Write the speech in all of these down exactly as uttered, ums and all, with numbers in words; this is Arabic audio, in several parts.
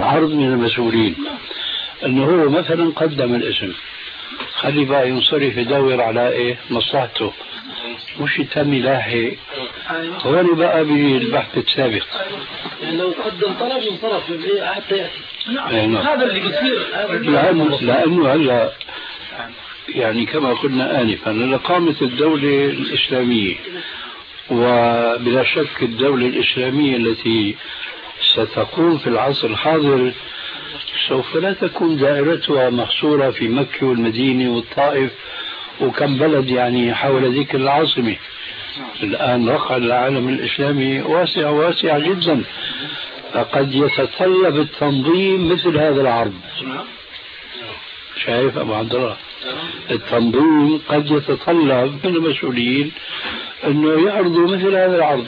عرض من المسؤولين أنه هو مثلا قدم الاسم، خلي بقى ينصرف يدور على إيه مصلحته، مش يتم لاحق. هون بقى بالبحث السابق يعني لو قدم طلب ينصرف حتى يأتي. نعم. هذا اللي بيصير لأنه, لأنه هلا يعني كما قلنا آنفا لقامة الدولة الإسلامية، وبلا شك الدولة الإسلامية التي ستقوم في العصر الحاضر سوف لا تكون دائرتها محصورة في مكة والمدينة والطائف وكم بلد يعني حول ذيك العاصمة. الآن رقع العالم الإسلامي واسع واسع جدا، فقد يتطلب التنظيم مثل هذا العرض. شايف أبو عبد الله؟ التنظيم قد يتطلب من المسؤولين أنه يعرضوا مثل هذا العرض،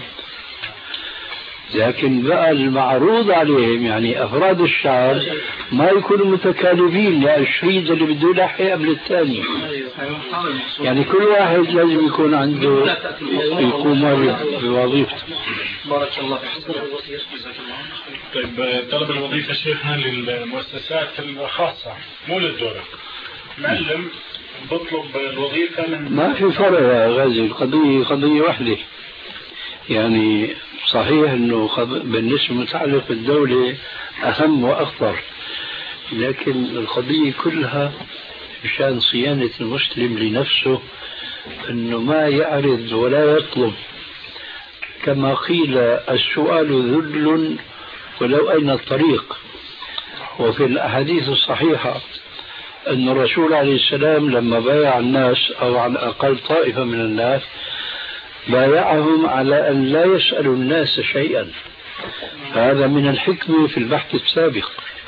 لكن بقى المعروض عليهم يعني أفراد الشعب ما يكونوا متكالبين، يعني الشريط اللي بده يلحق قبل الثاني، يعني كل واحد لازم يكون عنده يقوم بوظيفته. بارك الله فيك. طيب طلب الوظيفة شيخنا للمؤسسات الخاصة مو للدولة، معلم بطلب الوظيفة من ما في فرق يا غازي، القضية قضية واحدة. يعني صحيح أنه بالنسبة متعلق بالدولة أهم وأخطر، لكن القضية كلها بشأن صيانة المسلم لنفسه، أنه ما يعرض ولا يطلب. كما قيل السؤال ذل ولو أين الطريق. وفي الأحاديث الصحيحة أن الرسول عليه السلام لما بايع الناس أو على الأقل طائفة من الناس بايعهم على أن لا يسألوا الناس شيئا. هذا من الحكمة في البحث السابق.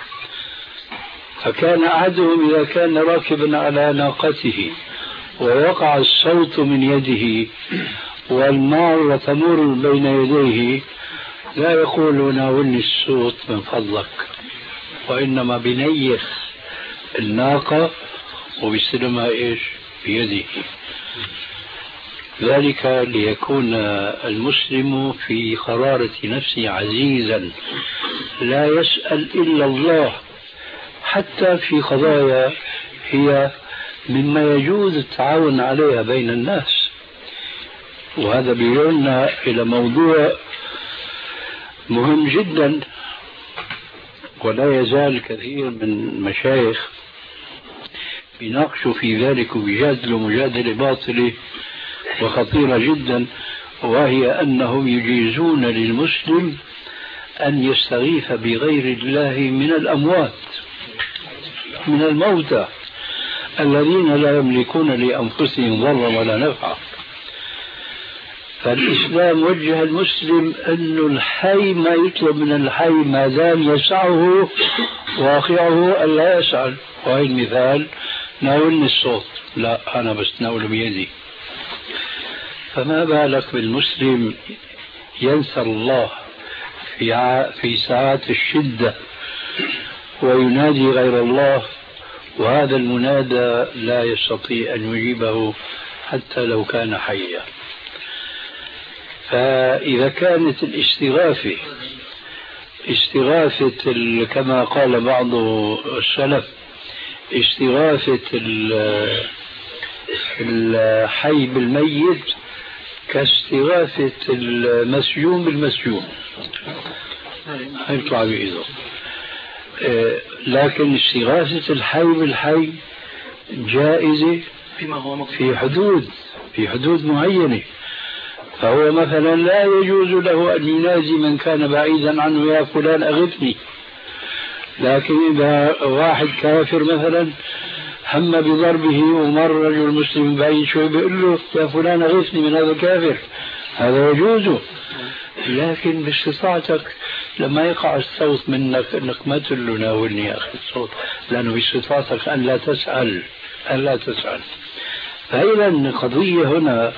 فكان أحدهم إذا كان راكبا على ناقته ووقع الصوت من يده والنار تمر بين يديه لا يقول ناولني الصوت من فضلك، وإنما بنيخ الناقة وبيستلمها إيش بيده. ذلك ليكون المسلم في قرارة نفسه عزيزا لا يسأل إلا الله، حتى في قضايا هي مما يجوز التعاون عليها بين الناس. وهذا بيقولنا إلى موضوع مهم جدا، ولا يزال كثير من المشايخ يناقشوا في ذلك ويجادلوا مجادلة باطلة وخطيرة جدا، وهي أنهم يجيزون للمسلم أن يستغيث بغير الله من الأموات، من الموتى الذين لا يملكون لأنفسهم ضرا ولا نفعا. فالإسلام وجه المسلم أن الحي ما يطلب من الحي ما دام يسعه واقعه ألا يسأل. وهي المثال ناولني الصوت، لا أنا بس ناول بيدي. فما بالك بالمسلم ينسى الله في في ساعات الشدة وينادي غير الله، وهذا المنادى لا يستطيع أن يجيبه حتى لو كان حيا. فإذا كانت الاستغاثة استغاثة كما قال بعض السلف استغاثة الحي بالميت كاستغاثة المسجون بالمسجون، هيطلع بإيده. لكن استغاثة الحي بالحي جائزة في حدود في حدود معينة. فهو مثلا لا يجوز له أن ينادي من كان بعيدا عنه يا فلان أغثني، لكن إذا واحد كافر مثلا هم بضربه ومر رجل مسلم بعيد شوي بيقول له يا فلان أغثني من هذا الكافر، هذا يجوز. لكن باستطاعتك لما يقع الصوت منك انك ما تقول له ناولني يا اخي الصوت، لانه باستطاعتك ان لا تسأل ان لا تسأل. فإذا القضية هنا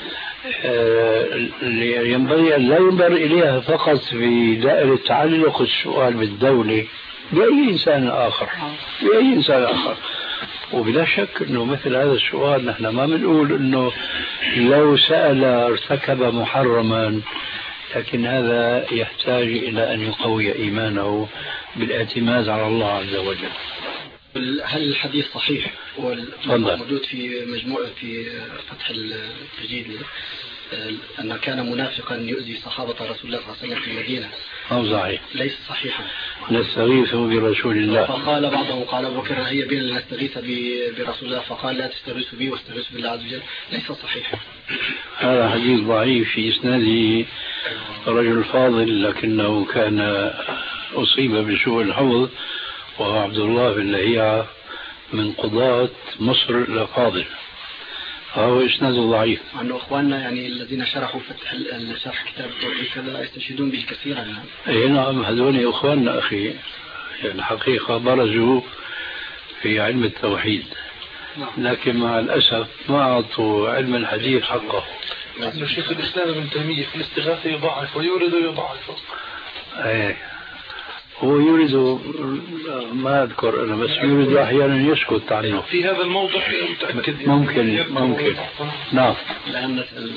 ينبغي أن لا ينظر إليها فقط في دائرة تعلق السؤال بالدولة بأي إنسان آخر بأي إنسان آخر. وبلا شك أنه مثل هذا السؤال نحن ما بنقول أنه لو سأل ارتكب محرما لكن هذا يحتاج إلى أن يقوي إيمانه بالاعتماد على الله عز وجل. هل الحديث صحيح والموجود في مجموعة في فتح التجديد أن كان منافقا يؤذي صحابة رسول الله صلى الله عليه وسلم في المدينة؟ أو صحيح؟ ليس صحيحا. نستغيث برسول الله. فقال بعضهم قال أبو بكر هيا بنا نستغيث برسول الله، فقال لا تستغيثوا بي واستغيثوا بالله عز وجل. ليس صحيحا. هذا حديث ضعيف في إسناده رجل فاضل لكنه كان أصيب بسوء الحظ، وهو عبد الله بن لهيعة من قضاة مصر الأفاضل، فهو إسناده ضعيف. عنه أخواننا يعني الذين شرحوا فتح شرح كتاب التوحيد كذا يستشهدون به كثيرا. أي نعم، هذول أخواننا أخي، يعني الحقيقة برزوا في علم التوحيد، لكن مع الأسف ما أعطوا علم الحديث حقه. نحن شيخ الإسلام ابن تيمية في الاستغاثة يضاعف ويورد ويضاعف. أيه، هو يريد، ما أذكر أنا، بس يريد أحيانا يسكت عنه في هذا الموضوع. متأكد ممكن ممكن نعم. الآن نسأل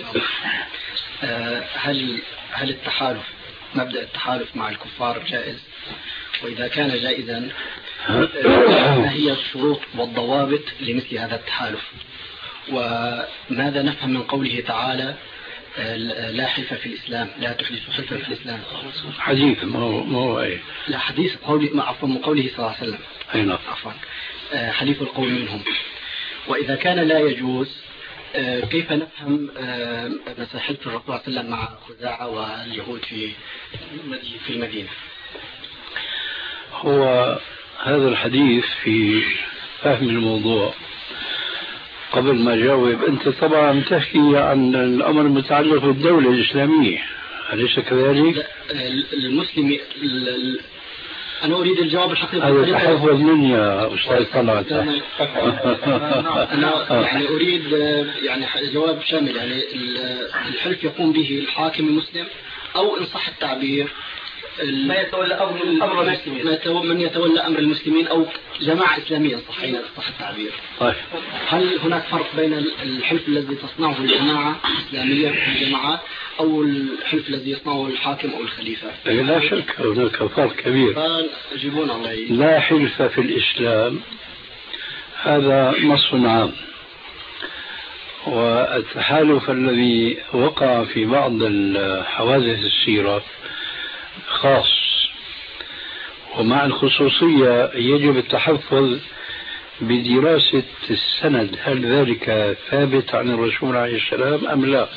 هل هل التحالف، مبدأ التحالف مع الكفار جائز؟ وإذا كان جائزا ما هي الشروط والضوابط لمثل هذا التحالف؟ وماذا نفهم من قوله تعالى لا حلف في الإسلام، لا تحدث حلفا في الإسلام؟ حديث ما هو ما هو أي لا حديث قولي مع عفوا من قوله صلى الله عليه وسلم. أي نعم عفوا حليف القوم منهم. وإذا كان لا يجوز كيف نفهم مثلا حلف الرسول صلى الله عليه وسلم مع خزاعة واليهود في في المدينة؟ هو هذا الحديث في فهم الموضوع. قبل ما جاوب، أنت طبعا تحكي عن الأمر المتعلق بالدولة الإسلامية، أليس كذلك؟ المسلم أنا أريد الجواب الحقيقي. هذا تحفظ مني يا أستاذ طلعت. أنا يعني أريد يعني جواب شامل، يعني الحلف يقوم به الحاكم المسلم أو إن صح التعبير ما يتولى أمر المسلمين، من يتولى أمر المسلمين أو جماعة إسلامية صحيح صح التعبير. طيب. هل هناك فرق بين الحلف الذي تصنعه الجماعة الإسلامية في الجماعات أو الحلف الذي يصنعه الحاكم أو الخليفة؟ لا شك هناك فرق كبير. فجيبون الله. لا حلف في الإسلام هذا نص عام، والتحالف الذي وقع في بعض الحوادث السيرة خاص، ومع الخصوصية يجب التحفظ بدراسة السند، هل ذلك ثابت عن الرسول عليه السلام أم لا.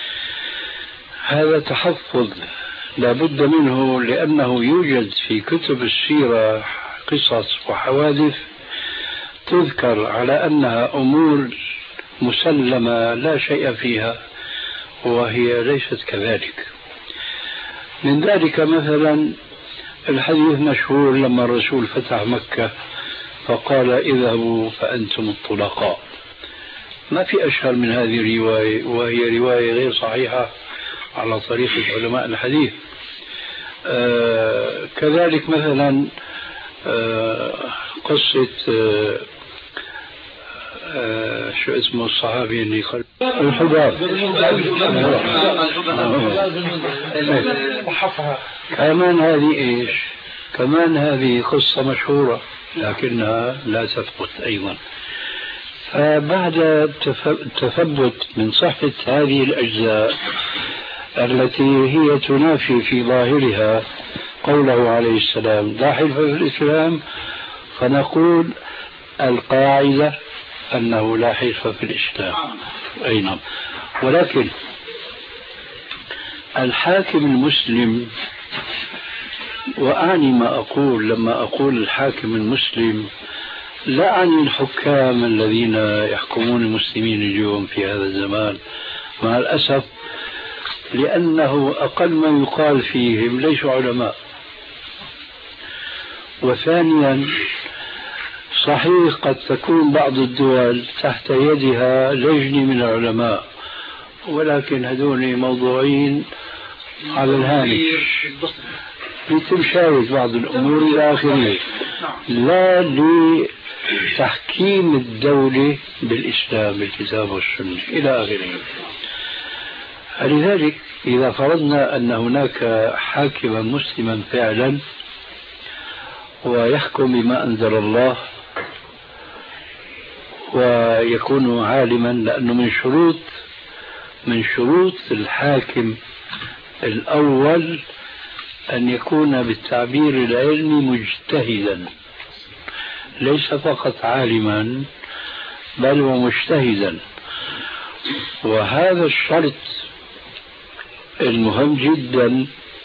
هذا تحفظ لابد منه، لأنه يوجد في كتب السيرة قصص وحوادث تذكر على أنها أمور مسلمة لا شيء فيها، وهي ليست كذلك. من ذلك مثلا الحديث مشهور لما الرسول فتح مكة فقال اذهبوا فأنتم الطلقاء. ما في أشهر من هذه الرواية، وهي رواية غير صحيحة على طريقة علماء الحديث. آه كذلك مثلا آه قصة آه آه شو اسمه الصحابي اللي قال الحباب، كمان هذه ايش؟ كمان هذه قصة مشهورة لكنها لا تثبت أيضا. فبعد التثبت من صحة هذه الأجزاء التي هي تنافي في ظاهرها قوله عليه السلام لا حلف في الإسلام، فنقول القاعدة أنه لا حلف في الإسلام. أي نعم. ولكن الحاكم المسلم، وأعني ما أقول لما أقول الحاكم المسلم لا أعني الحكام الذين يحكمون المسلمين اليوم في هذا الزمان مع الأسف، لأنه أقل ما يقال فيهم ليسوا علماء. وثانيا صحيح قد تكون بعض الدول تحت يدها لجنة من العلماء، ولكن هذول موضوعين على الهامش لتمشاوز بعض الأمور إلى آخره، لا لتحكيم الدولة بالإسلام بالكتاب والسنة إلى آخره. لذلك إذا فرضنا أن هناك حاكما مسلما فعلا ويحكم بما أنزل الله ويكون عالما، لأنه من شروط من شروط الحاكم الأول أن يكون بالتعبير العلمي مجتهدا، ليس فقط عالما بل ومجتهدا. وهذا الشرط المهم جدا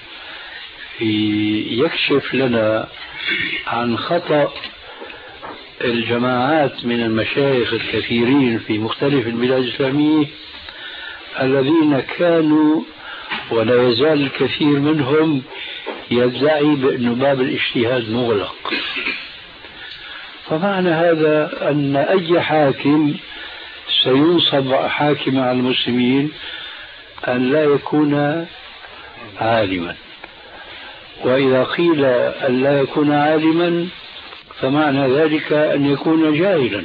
يكشف لنا عن خطأ الجماعات من المشايخ الكثيرين في مختلف البلاد الإسلامية الذين كانوا ولا يزال الكثير منهم يدعي بأن باب الاجتهاد مغلق. فمعنى هذا أن أي حاكم سينصب حاكما على المسلمين أن لا يكون عالما، وإذا قيل أن لا يكون عالما فمعنى ذلك أن يكون جاهلا،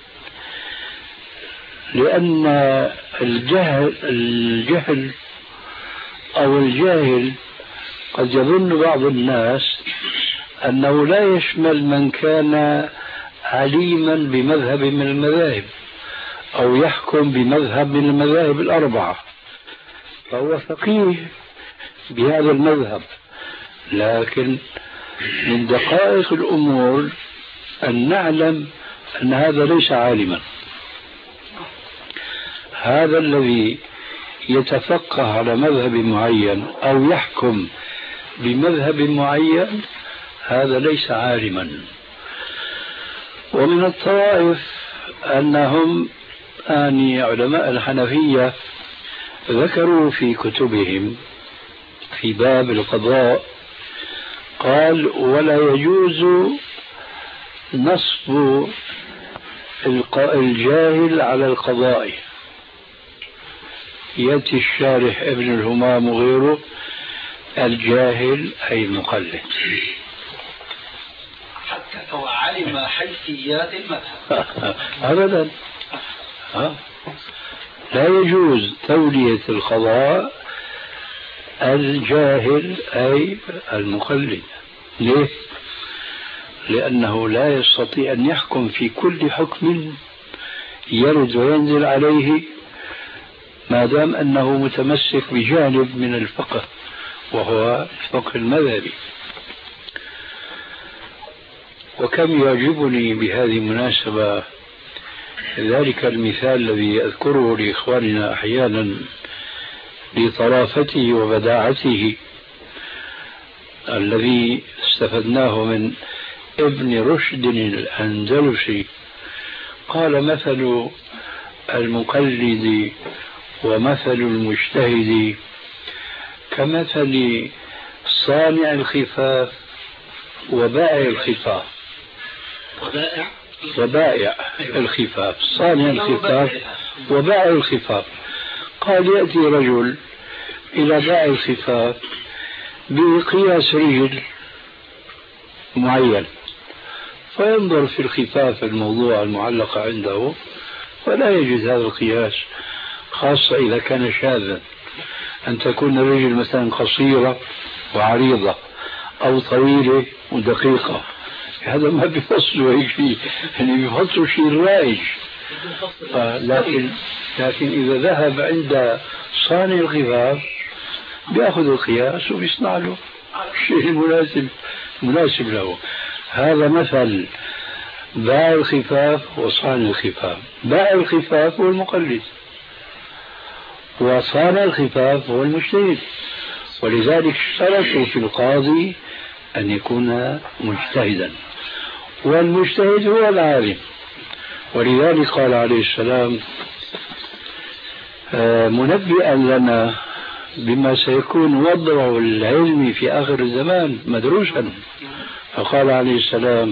لأن الجهل, الجهل أو الجاهل قد يظن بعض الناس أنه لا يشمل من كان عليما بمذهب من المذاهب أو يحكم بمذهب من المذاهب الأربعة، فهو فقيه بهذا المذهب، لكن من دقائق الأمور أن نعلم أن هذا ليس عالما. هذا الذي يتفقه على مذهب معين أو يحكم بمذهب معين هذا ليس عالما. ومن الطوائف أنهم آني علماء الحنفية ذكروا في كتبهم في باب القضاء قال: ولا يجوز نصب الجاهل على القضاء. يأتي الشارح ابن الهمام وغيره: الجاهل أي المقلد، حتى لو علم حيثيات المذهب. أبدا، لا يجوز تولية القضاء الجاهل أي المقلد. ليه؟ لأنه لا يستطيع أن يحكم في كل حكم يرد وينزل عليه ما دام أنه متمسك بجانب من الفقه وهو الفقه المذهبي. وكم يعجبني بهذه المناسبة ذلك المثال الذي أذكره لإخواننا أحيانا لطرافته وبداعته الذي استفدناه من ابن رشد الأندلسي. قال: مثل المقلد ومثل المجتهد كمثل صانع الخفاف وبائع الخفاف. وبائع وبائع الخفاف، صانع الخفاف وبائع الخفاف. قال: يأتي رجل إلى بائع الخفاف بقياس رجل معين، فينظر في الخفاف الموضوع المعلقة عنده ولا يجد هذا القياس، خاصة إذا كان شاذا، أن تكون الرجل مثلا قصيرة وعريضة أو طويلة ودقيقة. هذا ما بيفصلوا هيك شيء، يعني بيفصلوا شيء رائج. آه لكن لكن إذا ذهب عند صانع الخفاف بيأخذ القياس وبيصنع له الشيء المناسب مناسب له. هذا مثل بائع الخفاف وصانع الخفاف. بائع الخفاف هو المقلد وصانع الخفاف هو المجتهد، ولذلك اشترطوا في القاضي أن يكون مجتهدا، والمجتهد هو العالم. ولذلك قال عليه السلام منبئا لنا بما سيكون وضع العلم في آخر الزمان مدروسا، فقال عليه السلام: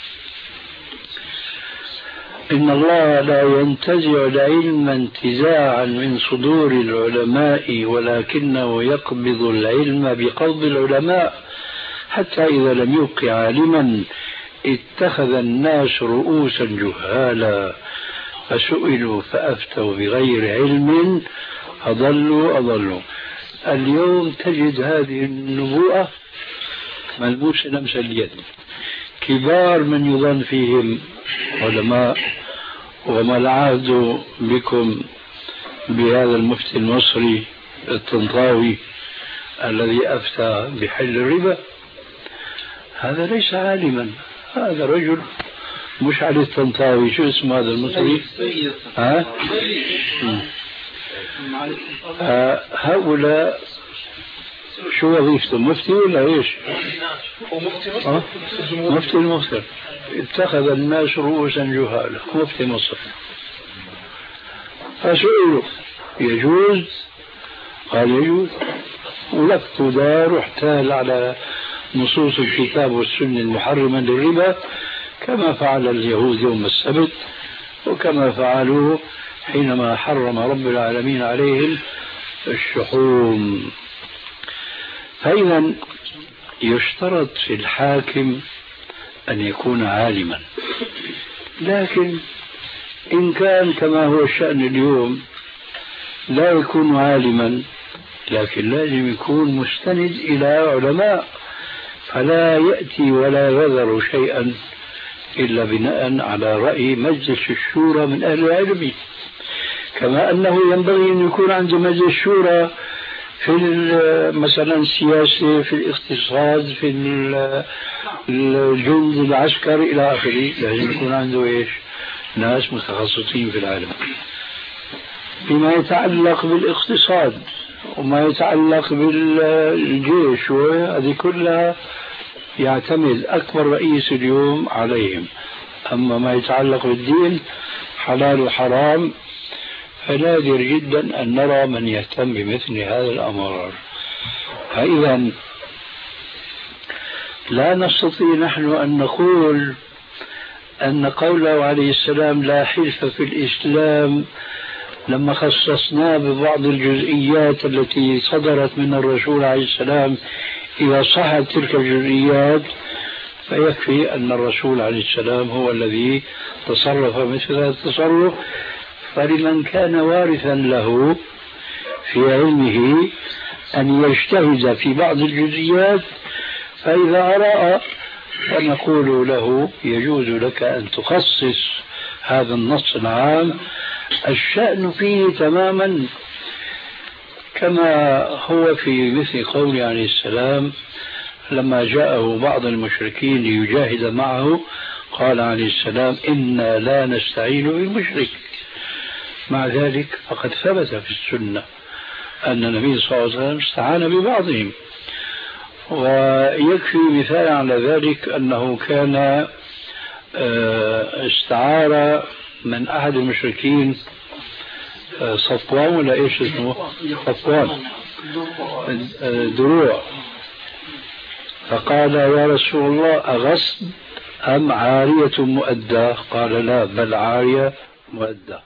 إن الله لا ينتزع العلم انتزاعا من صدور العلماء، ولكنه يقبض العلم بقبض العلماء، حتى إذا لم يبق عالما اتخذ الناس رؤوسا جهالا، فسئلوا فأفتوا بغير علم أضلوا أضلوا. اليوم تجد هذه النبوءة ملموسة لمس اليد. كبار من يظن فيهم علماء، وما العهد بكم بهذا المفتي المصري الطنطاوي الذي أفتى بحل الربا؟ هذا ليس عالما، هذا رجل مش علي الطنطاوي، شو اسمه هذا المصري؟ ها؟ آه هؤلاء شو وظيفته؟ مفتي ولا ايش؟ آه؟ مفتي مصر. اتخذ الناس رؤوسا جهالا، مفتي مصر. فسئلوا يجوز؟ قال يجوز. ولفت دار واحتال على نصوص الكتاب والسنة المحرمة للربا، كما فعل اليهود يوم السبت، وكما فعلوا حينما حرم رب العالمين عليهم الشحوم. فإذا يشترط في الحاكم أن يكون عالما، لكن إن كان كما هو الشأن اليوم لا يكون عالما، لكن لازم يكون مستند إلى علماء، فلا يأتي ولا يذر شيئا إلا بناء على رأي مجلس الشورى من أهل العلم. كما أنه ينبغي أن يكون عند مجلس الشورى في مثلا السياسة، في الاقتصاد، في الجند العسكري إلى آخره، لازم يكون عنده إيش؟ ناس متخصصين في العالم. فيما يتعلق بالاقتصاد وما يتعلق بالجيش وهذه كلها يعتمد أكبر رئيس اليوم عليهم. أما ما يتعلق بالدين حلال وحرام فنادر جدا أن نرى من يهتم بمثل هذا الأمر. فإذا لا نستطيع نحن أن نقول أن قوله عليه السلام لا حلف في الإسلام لما خصصناه ببعض الجزئيات التي صدرت من الرسول عليه السلام، إذا صحت تلك الجزئيات فيكفي أن الرسول عليه السلام هو الذي تصرف مثل هذا التصرف. فلمن كان وارثا له في علمه أن يجتهد في بعض الجزئيات، فإذا أرى فنقول له يجوز لك أن تخصص هذا النص العام. الشأن فيه تماما كما هو في مثل قوله عليه السلام لما جاءه بعض المشركين ليجاهد معه، قال عليه السلام إنا لا نستعين بالمشرك. مع ذلك فقد ثبت في السنة أن النبي صلى الله عليه وسلم استعان ببعضهم. ويكفي مثال على ذلك أنه كان استعار من أحد المشركين صفوان ولا إيش اسمه؟ صفوان دروع، فقال يا رسول الله أغصب أم عارية مؤدة؟ قال لا بل عارية مؤدة.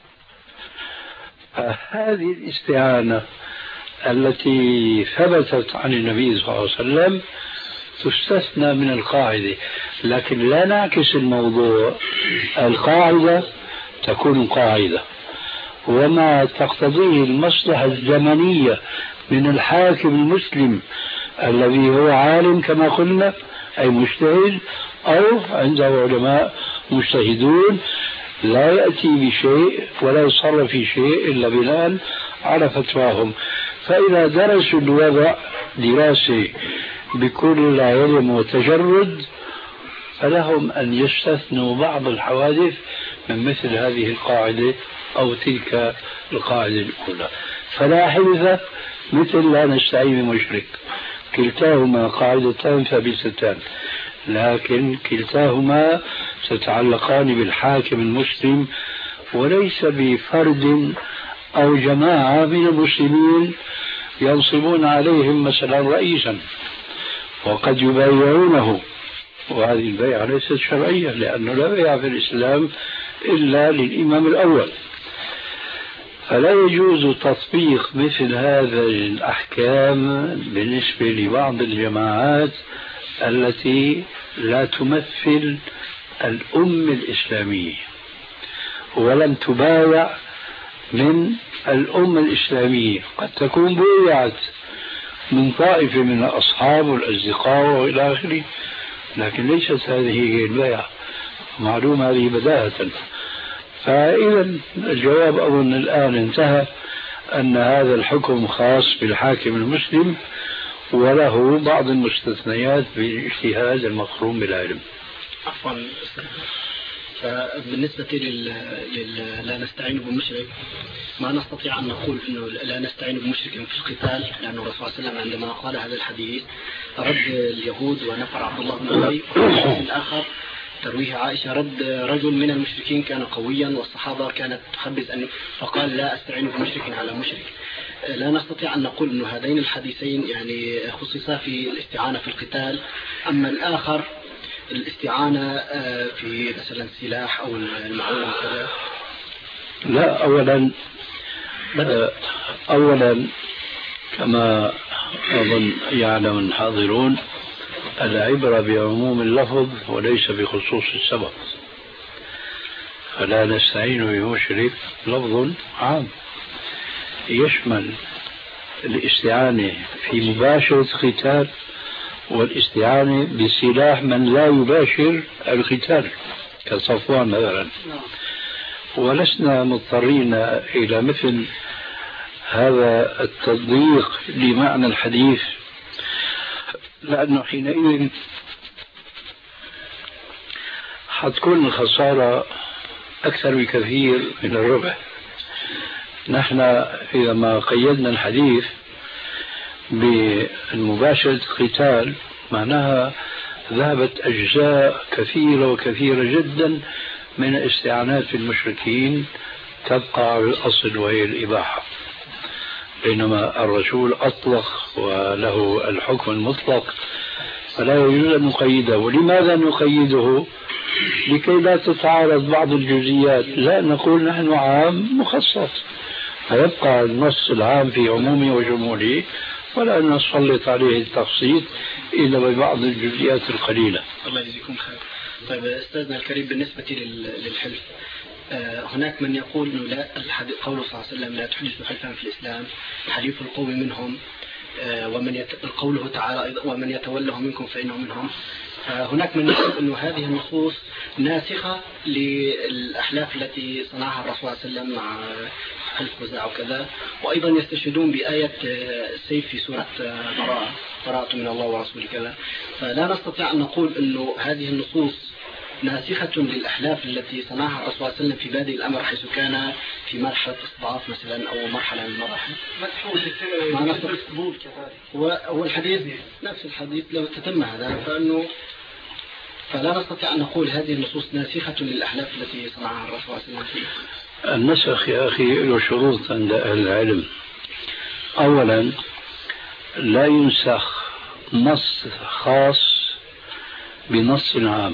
هذه الاستعانة التي ثبتت عن النبي صلى الله عليه وسلم تستثنى من القاعدة، لكن لا نعكس الموضوع. القاعدة تكون قاعدة، وما تقتضيه المصلحة الزمنية من الحاكم المسلم الذي هو عالم كما قلنا أي مجتهد، أو عنده علماء مجتهدون، لا يأتي بشيء ولا يصرف في شيء إلا بناء على فتواهم. فإذا درسوا الوضع دراسة بكل علم وتجرد فلهم أن يستثنوا بعض الحوادث من مثل هذه القاعدة أو تلك القاعدة الأولى. فلا حلف مثل لا نستعين بمشرك، كلتاهما قاعدتان ثابتتان، لكن كلتاهما تتعلقان بالحاكم المسلم وليس بفرد أو جماعة من المسلمين ينصبون عليهم مثلا رئيسا وقد يبايعونه، وهذه البيعة ليست شرعية لأنه لا بيع في الإسلام إلا للإمام الأول. فلا يجوز تطبيق مثل هذه الأحكام بالنسبة لبعض الجماعات التي لا تمثل الأمة الإسلامية ولم تبايع من الأمة الإسلامية. قد تكون بويعت من طائفة من الأصحاب والأصدقاء وإلى آخره، لكن ليست هذه هي البيعة، معلوم هذه بداهة. فإذا الجواب أظن الآن انتهى، أن هذا الحكم خاص بالحاكم المسلم وله بعض المستثنيات بالاجتهاد المقرون بالعلم. عفوا، فبالنسبة لل... لل... لا نستعين بمشرك، ما نستطيع أن نقول أنه لا نستعين بمشرك في القتال، لأن الرسول صلى الله عليه وسلم عندما قال هذا الحديث رد اليهود ونفر عبد الله بن أبي. الآخر ترويه عائشة رد رجل من المشركين كان قويا والصحابة كانت تحبذ أن فقال لا أستعين بمشرك على مشرك. لا نستطيع أن نقول أن هذين الحديثين يعني خصصا في الاستعانة في القتال، أما الآخر الاستعانة في مثلا سلاح أو المعونة كذا. لا، أولا أولا كما أظن يعلم الحاضرون العبرة بعموم اللفظ وليس بخصوص السبب، فلا نستعين بمشرك لفظ عام يشمل الاستعانة في مباشرة القتال والاستعانة بسلاح من لا يباشر القتال كصفوان مثلا، ولسنا مضطرين إلى مثل هذا التضييق لمعنى الحديث، لأنه حينئذ حتكون الخسارة أكثر بكثير من الربح. نحن إذا ما قيدنا الحديث بمباشرة القتال معناها ذهبت أجزاء كثيرة وكثيرة جدا من استعانات المشركين تبقى على الأصل وهي الإباحة، بينما الرسول أطلق وله الحكم المطلق فلا يجوز أن نقيده. ولماذا نقيده؟ لكي لا تتعارض بعض الجزئيات، لا نقول نحن عام مخصص، فيبقى النص العام في عمومه وشموله ولا نسلط عليه التخصيص إلا ببعض الجزئيات القليلة. الله يجزيكم خير. طيب أستاذنا الكريم، بالنسبة للحلف هناك من يقول أنه لا، قوله صلى الله عليه وسلم لا تحدثوا حلفا في الإسلام حليف القوم منهم، ومن يت... قوله تعالى ومن يتوله منكم فإنه منهم. هناك من يقول أنه هذه النصوص ناسخة للأحلاف التي صنعها الرسول صلى الله عليه وسلم مع حلف خزاعة وكذا، وأيضا يستشهدون بآية السيف في سورة براءة براءة من الله ورسوله كذا. فلا نستطيع أن نقول أنه هذه النصوص ناسخة للأحلاف التي صنعها الرسول صلى الله عليه وسلم في بادئ الأمر حيث كان في مرحلة استضعاف مثلا أو مرحلة من المراحل. ما نستطيع هو الحديث نفس الحديث لو تتم هذا، فإنه فلا نستطيع أن نقول هذه النصوص ناسخة للأحلاف التي صنعها الرسول صلى الله عليه وسلم فيها. النسخ يا أخي له شروط عند أهل العلم. أولا لا ينسخ نص خاص بنص عام،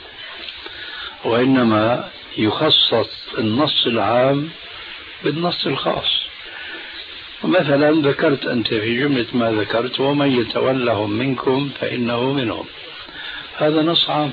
وإنما يخصص النص العام بالنص الخاص. مثلا ذكرت أنت في جملة ما ذكرت ومن يتولهم منكم فإنه منهم، هذا نص عام.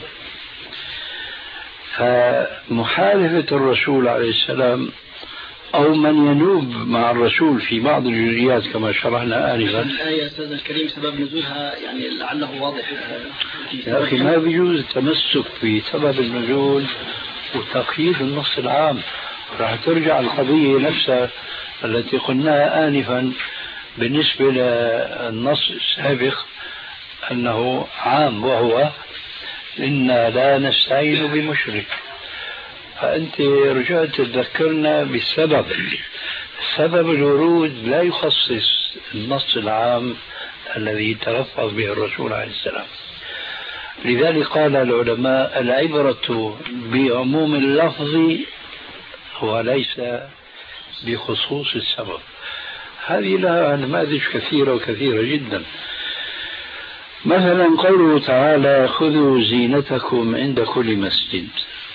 فمحالفة الرسول عليه السلام أو من ينوب مع الرسول في بعض الجزئيات كما شرحنا آنفا. الآية أستاذ الكريم سبب نزولها يعني لعله واضح يا أخي، ما بيجوز التمسك بسبب النزول وتقييد النص العام. راح ترجع القضية نفسها التي قلناها آنفا بالنسبة للنص السابق أنه عام، وهو إنا لا نستعين بمشرك. فأنت رجعت تذكرنا بالسبب. سبب الورود لا يخصص النص العام الذي تلفظ به الرسول عليه السلام. لذلك قال العلماء العبرة بعموم اللفظ وليس بخصوص السبب. هذه لها نماذج كثيرة وكثيرة جدا. مثلا قوله تعالى خذوا زينتكم عند كل مسجد.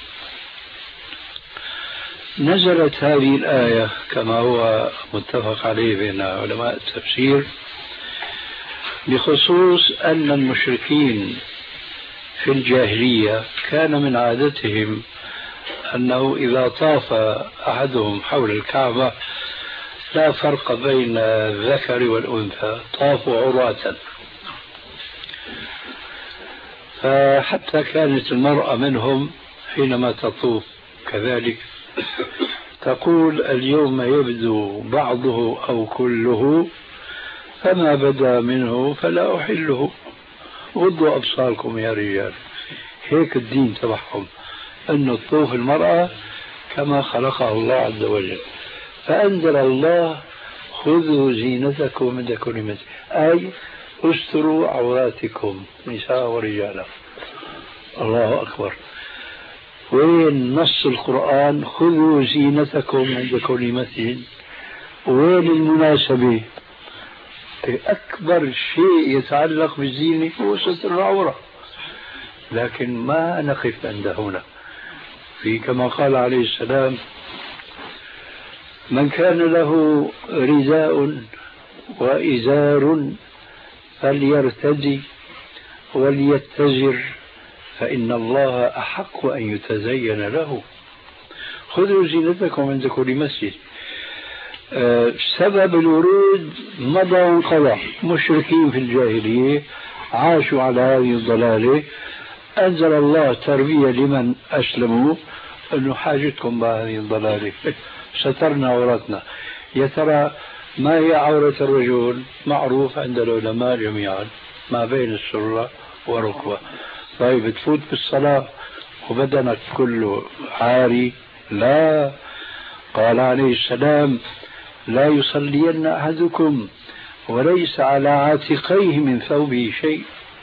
نزلت هذه الآية كما هو متفق عليه بين علماء التفسير بخصوص أن المشركين في الجاهلية كان من عادتهم أنه إذا طاف أحدهم حول الكعبة لا فرق بين الذكر والأنثى، طافوا عراة. فحتى كانت المرأة منهم حينما تطوف كذلك تقول اليوم يبدو بعضه أو كله، فما بدا منه فلا أحله، غضوا أبصاركم يا رجال. هيك الدين تبعهم، أن تطوف المرأة كما خلقها الله عز وجل. فأنزل الله خذوا زينتكم عند كل مسجد، أي استروا عوراتكم نساء ورجالا. الله أكبر. وين نص القرآن خذوا زينتكم عند كل مسجد؟ وين المناسبة؟ أكبر شيء يتعلق بالزينة هو ستر العورة، لكن ما نقف عند هنا. في كما قال عليه السلام: من كان له رداء وإزار فليرتدي وليتزر فإن الله أحق أن يتزين له. خذوا زينتكم عند كل مسجد. أه سبب الورود مضى وانقضى. مشركين في الجاهلية عاشوا على هذه الضلالة، أنزل الله تربية لمن أسلموا أنه حاجتكم بهذه الضلالة، سترنا عورتنا. يا ترى ما هي عورة الرجل؟ معروف عند العلماء جميعا، ما بين السرة وركبة. طيب تفوت بالصلاة وبدنك كله عاري؟ لا. قال عليه السلام: لا يصلين أحدكم وليس على عاتقيه من ثوبه شيء.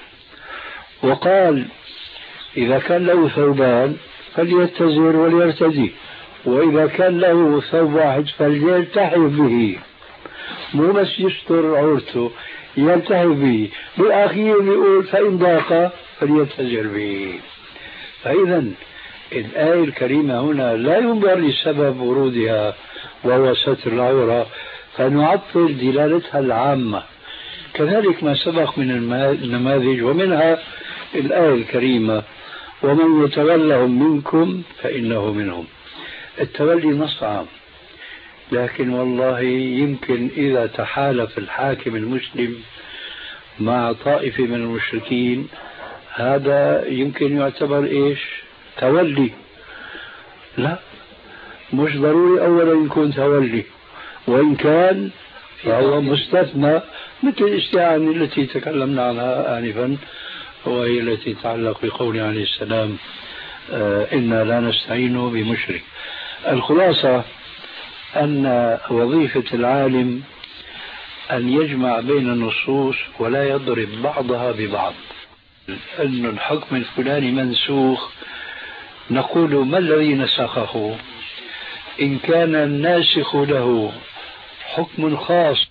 وقال: إذا كان له ثوبان فليتزر وليرتدي، وإذا كان له ثوب واحد فليلتحف به، مو بس يستر عورته، يلتحف به. بالأخير بيقول: فإن ضاق فليتزر به. فإذا الآية الكريمة هنا لا ينظر لسبب ورودها وهو ستر العورة فنعطل دلالتها العامة، كذلك ما سبق من النماذج، ومنها الآية الكريمة: ومن يتولهم منكم فإنه منهم. التولي نص عام، لكن والله يمكن إذا تحالف الحاكم المسلم مع طائفة من المشركين هذا يمكن يعتبر إيش؟ تولي. لا، مش ضروري أولا يكون تولي، وإن كان فهو مستثنى، مثل الاستعانة التي تكلمنا عنها آنفا، وهي التي تتعلق بقول عليه السلام: آه إنا لا نستعين بمشرك. الخلاصة أن وظيفة العالم أن يجمع بين النصوص ولا يضرب بعضها ببعض. أن الحكم الفلاني منسوخ، نقول: ما الذي نسخه؟ إن كان الناسخ له حكم خاص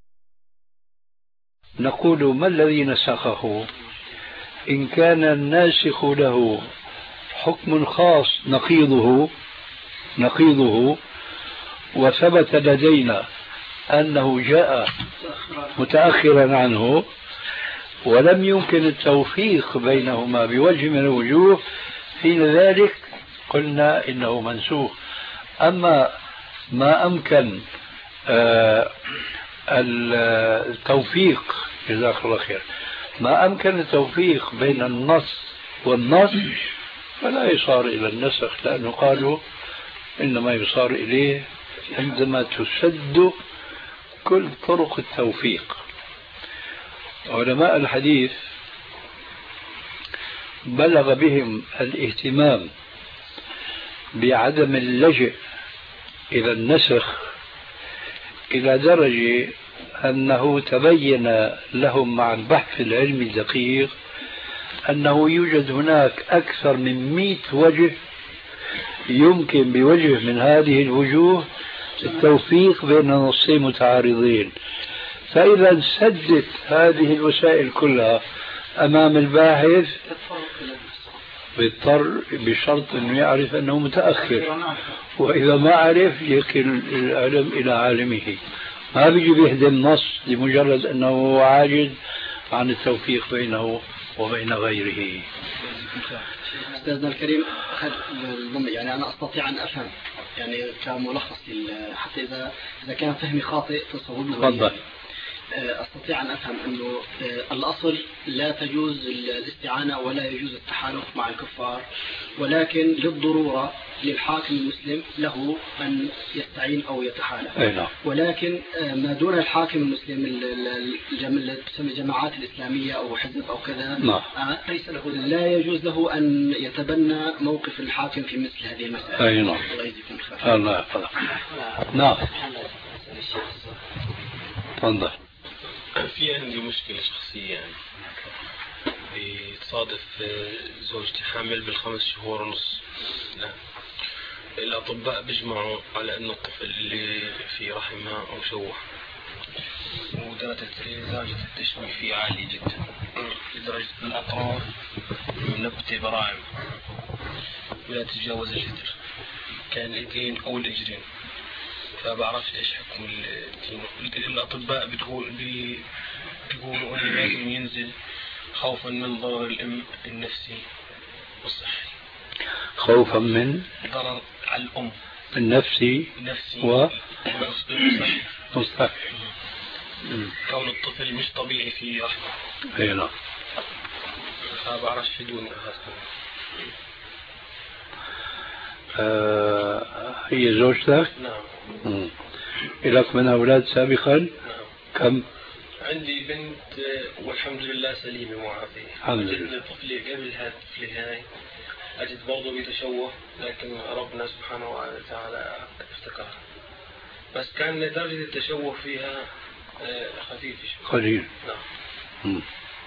نقول: ما الذي نسخه؟ إن كان الناسخ له حكم خاص نقيضه نقيضه وثبت لدينا أنه جاء متأخرا عنه ولم يمكن التوفيق بينهما بوجه من الوجوه، حين ذلك قلنا إنه منسوخ. أما ما أمكن آه التوفيق، جزاك الله خير، ما أمكن التوفيق بين النص والنص فلا يصار إلى النسخ، لأنه قالوا إنما يصار إليه عندما تسد كل طرق التوفيق. علماء الحديث بلغ بهم الاهتمام بعدم اللجئ إلى النسخ إلى درجة أنه تبين لهم مع البحث العلمي الدقيق أنه يوجد هناك أكثر من مئة وجه يمكن بوجه من هذه الوجوه التوفيق بين نصين متعارضين. فإذا سدت هذه الوسائل كلها أمام الباحث بيضطر بشرط أنه يعرف أنه متأخر، وإذا ما عرف يكل العلم إلى عالمه، ما بيجي بيهدم نص لمجرد أنه عاجز عن التوفيق بينه وبين غيره. أستاذنا الكريم، يعني أنا أستطيع أن أفهم يعني كملخص حتى إذا إذا كان فهمي خاطئ تصوبه. تفضل. أستطيع أن أفهم أنه الأصل لا تجوز الاستعانة ولا يجوز التحالف مع الكفار، ولكن للضرورة للحاكم المسلم له أن يستعين أو يتحالف. أينا. ولكن ما دون الحاكم المسلم اللي تسمى الجماعات الإسلامية أو حزب أو كذا ليس له لا يجوز له أن يتبنى موقف الحاكم في مثل هذه المسألة. أينا. الله يحفظك. نعم. تفضل. في عندي مشكلة شخصية يعني بتصادف زوجتي حامل بالخمس شهور ونص. لا. الأطباء بيجمعوا على أن الطفل اللي في رحمها مشوه، ودرجة درجة التشويه فيه عالية جدا لدرجة الأطراف منبتة براعم ولا تتجاوز اللتر، كان الإيدين أو الإجرين. فبعرفش إيش حكم الدين. الأطباء بتقول بيقولوا إنه لازم ينزل خوفا من ضرر الأم النفسي والصحي. خوفا من ضرر على الأم النفسي و والصحي. كون الطفل مش طبيعي في رحمه. أي نعم. فبعرفش في دون آه هي زوجتك؟ نعم. لك من أولاد سابقا؟ نعم. كم؟ عندي بنت والحمد لله سليمة وعافية. الحمد لله. طفلي قبل هذا الطفل هاي أجد برضه بيتشوه، لكن ربنا سبحانه وتعالى افتكرها، بس كان درجة التشوه فيها خفيفة شوي. قليل. نعم.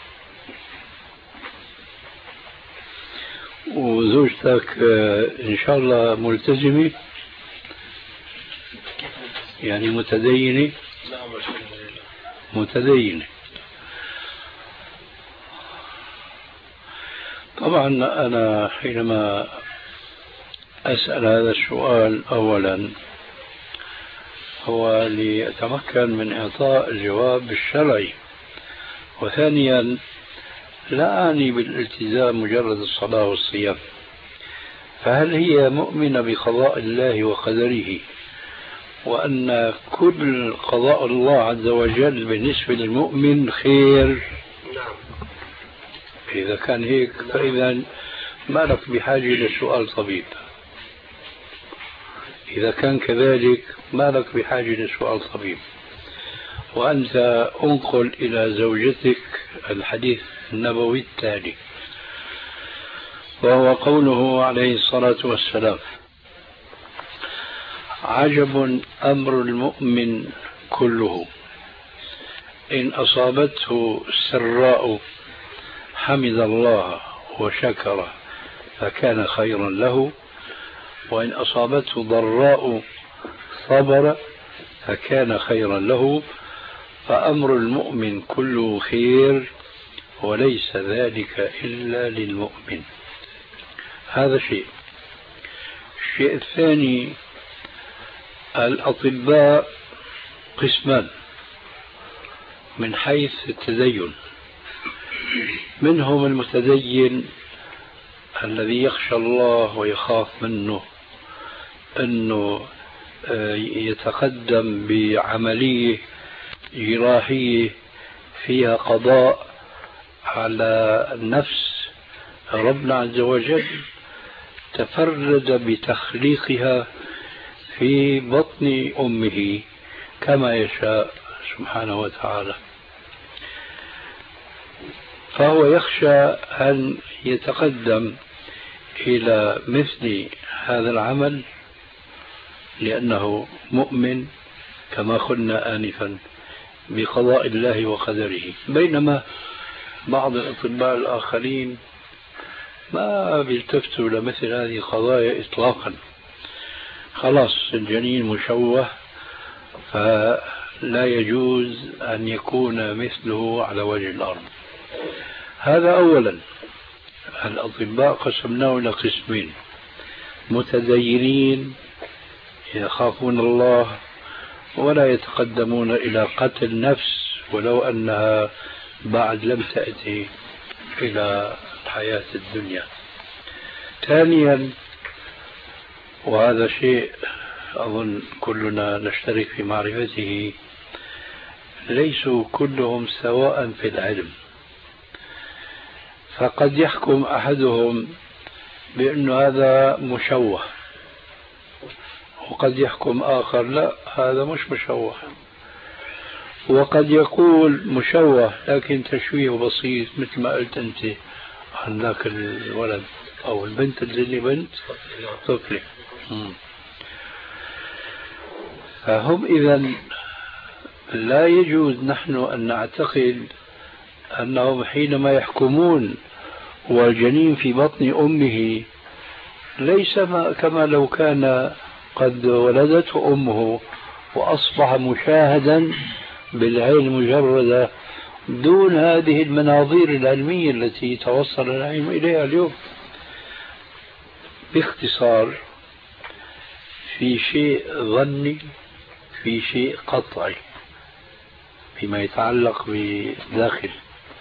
وزوجتك إن شاء الله ملتزمة؟ يعني متدينة؟ نعم الحمد لله متدينة. طبعا أنا حينما أسأل هذا السؤال أولا هو لأتمكن من إعطاء الجواب الشرعي، وثانيا لا أعني بالالتزام مجرد الصلاة والصيام، فهل هي مؤمنة بقضاء الله وقدره وأن كل قضاء الله عز وجل بالنسبة للمؤمن خير؟ نعم. إذا كان هيك فإذا ما لك بحاجة لسؤال طبيب. إذا كان كذلك ما لك بحاجة لسؤال طبيب. وأنت أنقل إلى زوجتك الحديث النبوي التالي، وهو قوله عليه الصلاة والسلام: عجب أمر المؤمن كله، إن أصابته سراء حمد الله وشكر فكان خيرا له، وإن أصابته ضراء صبر فكان خيرا له، فأمر المؤمن كله خير وليس ذلك إلا للمؤمن. هذا شيء. الشيء الثاني: الأطباء قسمان من حيث التدين، منهم المتدين الذي يخشى الله ويخاف منه أنه يتقدم بعملية جراحية فيها قضاء على النفس. ربنا عز وجل تفرد بتخليقها في بطن أمه كما يشاء سبحانه وتعالى، فهو يخشى أن يتقدم إلى مثل هذا العمل لأنه مؤمن كما قلنا آنفا بقضاء الله وقدره، بينما بعض الأطباء الآخرين ما بيلتفتوا لمثل هذه القضايا إطلاقا. خلاص الجنين مشوه فلا يجوز أن يكون مثله على وجه الأرض. هذا أولا. الأطباء قسمناه إلى قسمين: متدينين يخافون الله ولا يتقدمون إلى قتل نفس ولو أنها بعد لم تأتي إلى الحياة الدنيا. ثانيا، وهذا شيء أظن كلنا نشترك في معرفته، ليسوا كلهم سواء في العلم. فقد يحكم أحدهم بأن هذا مشوه، وقد يحكم آخر لا هذا مش مشوه، وقد يقول مشوه لكن تشويه بسيط مثل ما قلت أنت عن ذاك الولد أو البنت اللي بنت طفلة. فهم إذن لا يجوز نحن أن نعتقد أنهم حينما يحكمون والجنين في بطن أمه ليس ما كما لو كان قد ولدته أمه وأصبح مشاهدا بالعين المجردة دون هذه المناظير العلمية التي توصل العلم إليها اليوم. باختصار، في شيء ظني في شيء قطعي فيما يتعلق بداخل.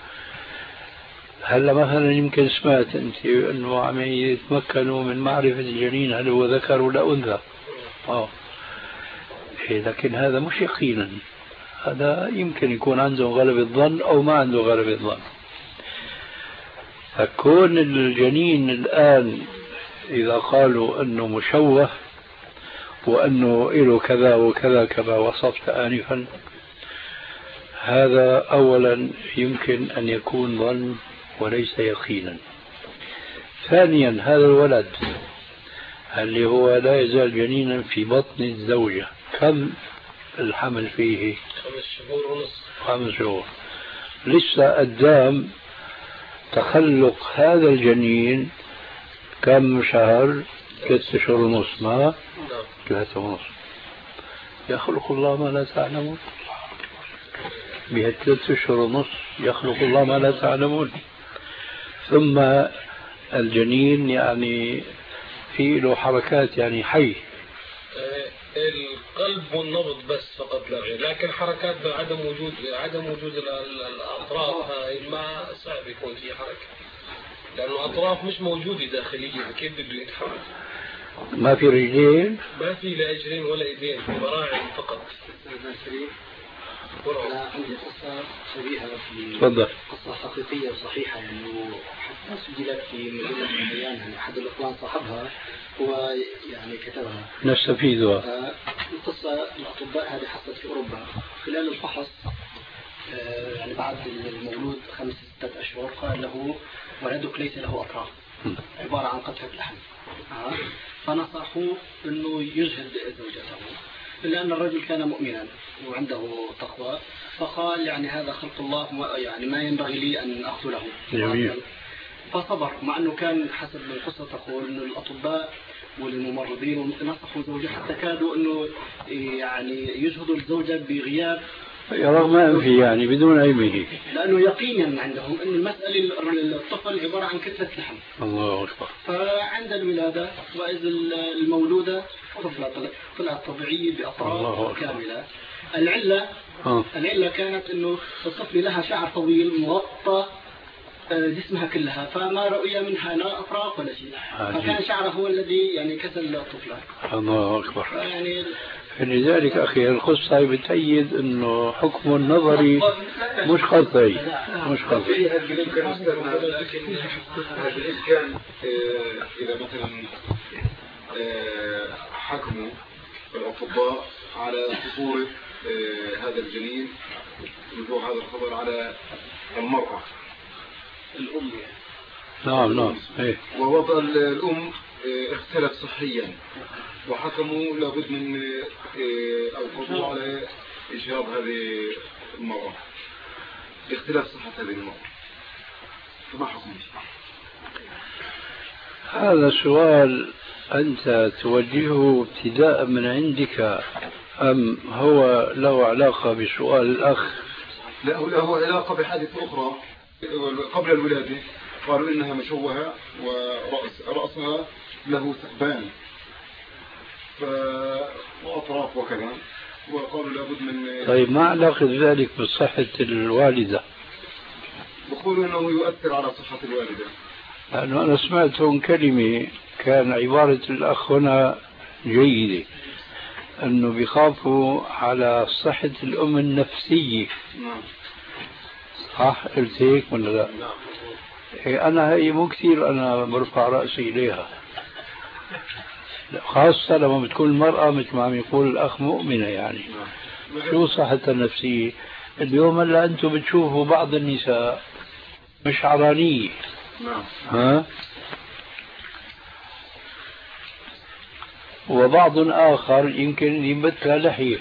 هلا مثلا يمكن سمعت انت انه عم يتمكنوا من معرفة الجنين هل هو ذكر ولا انثى. اه إيه، لكن هذا مش يقينا، هذا يمكن يكون عندهم غلبة ظن او ما عنده غلبة ظن. فكون الجنين الان اذا قالوا انه مشوه وانه له كذا وكذا كما وصفت انفا، هذا اولا يمكن ان يكون ظن وليس يقينا. ثانيا، هذا الولد اللي هو لا يزال جنينا في بطن الزوجة، كم الحمل فيه؟ خمس شهور ونصف. خمس شهور لسه قدام تخلق هذا الجنين. كم شهر؟ ثلاثة شهور ونص. ما ثلاثة ونص. يخلق الله ما لا تعلمون. بهالثلاثة شهور ونص يخلق الله ما لا تعلمون. ثم الجنين يعني في له حركات، يعني حي. القلب والنبض بس فقط لا غير، لكن حركات عدم وجود عدم وجود الاطراف هاي ما صعب يكون في حركه، لانه الاطراف مش موجوده داخليا، كيف بده يتحرك؟ ما في رجلين؟ ما في لا رجلين ولا ايدين، براعم فقط. أنا عندي قصة شبيهة في تفضل. قصة حقيقية وصحيحة، يعني حتى سجلت في مجلة من الأيام، يعني أحد الإخوان صاحبها هو يعني كتبها نستفيدها. القصة الأطباء هذه حصلت في أوروبا خلال الفحص، يعني بعد المولود خمس ستة أشهر قال له ولدك ليس له أطراف، عبارة عن قطعة لحم. فنصحوه أنه يجهد زوجته، إلا أن الرجل كان مؤمنا وعنده تقوى، فقال يعني هذا خلق الله، يعني ما ينبغي لي أن أقتله. جميل. فصبر، مع أنه كان حسب القصة تقول أن الأطباء والممرضين نصحوا زوجه حتى كادوا أنه يعني يجهدوا الزوجة بغياب، رغم أنفه يعني بدون علمه، لأنه يقينا عندهم أن المسألة الطفل عبارة عن كتلة لحم. الله أكبر. فعند الولادة وإذ المولودة طفلة طلعت طبيعية بأطراف كاملة. العلة أوه. العلة كانت أنه الطفل لها شعر طويل مغطى جسمها كلها، فما رؤي منها لا أطراف ولا شيء، فكان شعره هو الذي يعني كسل الطفلة. الله أكبر. يعني لذلك أخي القصة بتأيد أنه حكم النظري مش قطعي، مش قطعي. بالإسكان إذا مثلا حكموا الأطباء على خطورة هذا الجنين وجوه هذا الخطر على المرأة الأم، نعم نعم إيه. ووضع الأم اختلف صحيا، وحكموا لابد من أو قضوا على إجهاض هذه المرأة باختلاف صحة هذه المرأة، فما حكمه؟ هذا سؤال أنت توجهه ابتداء من عندك أم هو له علاقة بسؤال الأخ؟ لا، له علاقة بحادثة أخرى. قبل الولادة قالوا إنها مشوهة ورأس رأسها له ثقبان وأطراف وكذا، وقالوا لابد من. طيب ما علاقة ذلك بصحة الوالدة؟ بقولوا إنه يؤثر على صحة الوالدة. لأنه أنا سمعت كلمة كان عبارة الأخ هنا جيدة، أنه بيخافوا على صحة الأم النفسية. نعم. صح قلت هيك ولا لا؟ إيه أنا هي مو كثير أنا برفع رأسي إليها، خاصة لما بتكون المرأة مثل ما عم يقول الأخ مؤمنة يعني. شو صحتها النفسية؟ اليوم هلا أنتم بتشوفوا بعض النساء مش عرانية. نعم. ها؟ وبعض آخر يمكن ينبت لها لحية.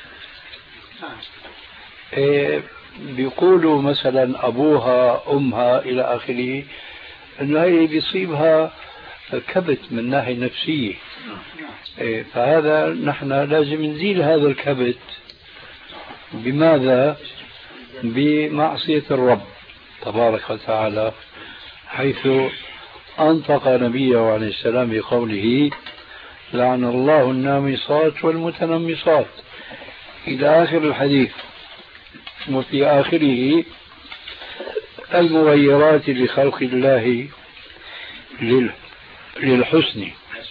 إيه بيقولوا مثلا أبوها أمها إلى آخره أنه هي بيصيبها كبت من ناحية نفسية. إيه فهذا نحن لازم نزيل هذا الكبت. بماذا؟ بمعصية الرب تبارك وتعالى، حيث أنطق نبيه عليه السلام بقوله لعن الله النامصات والمتنمصات إلى آخر الحديث. وفي آخره المغيرات لخلق الله للحسن.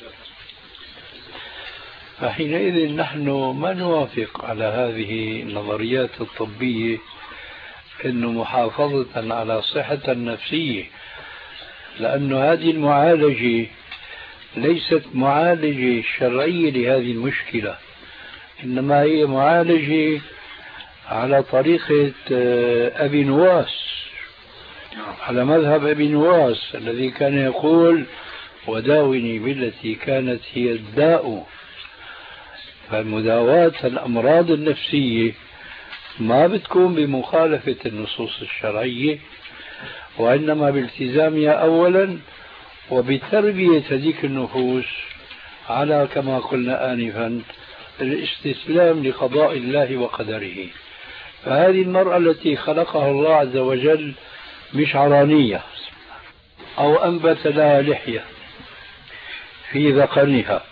فحينئذ نحن ما نوافق على هذه النظريات الطبية أنه محافظة على صحة النفسية، لأن هذه المعالجة ليست معالجة شرعية لهذه المشكلة، إنما هي معالجة على طريقة أبي نواس، على مذهب أبي نواس الذي كان يقول وداوني بالتي كانت هي الداء. فمداواة الأمراض النفسية ما بتكون بمخالفة النصوص الشرعية، وإنما بالتزامها أولا وبتربية هذيك النفوس على كما قلنا آنفا الاستسلام لقضاء الله وقدره. فهذه المرأة التي خلقها الله عز وجل مش عرانية أو أنبت لها لحية في ذقنها،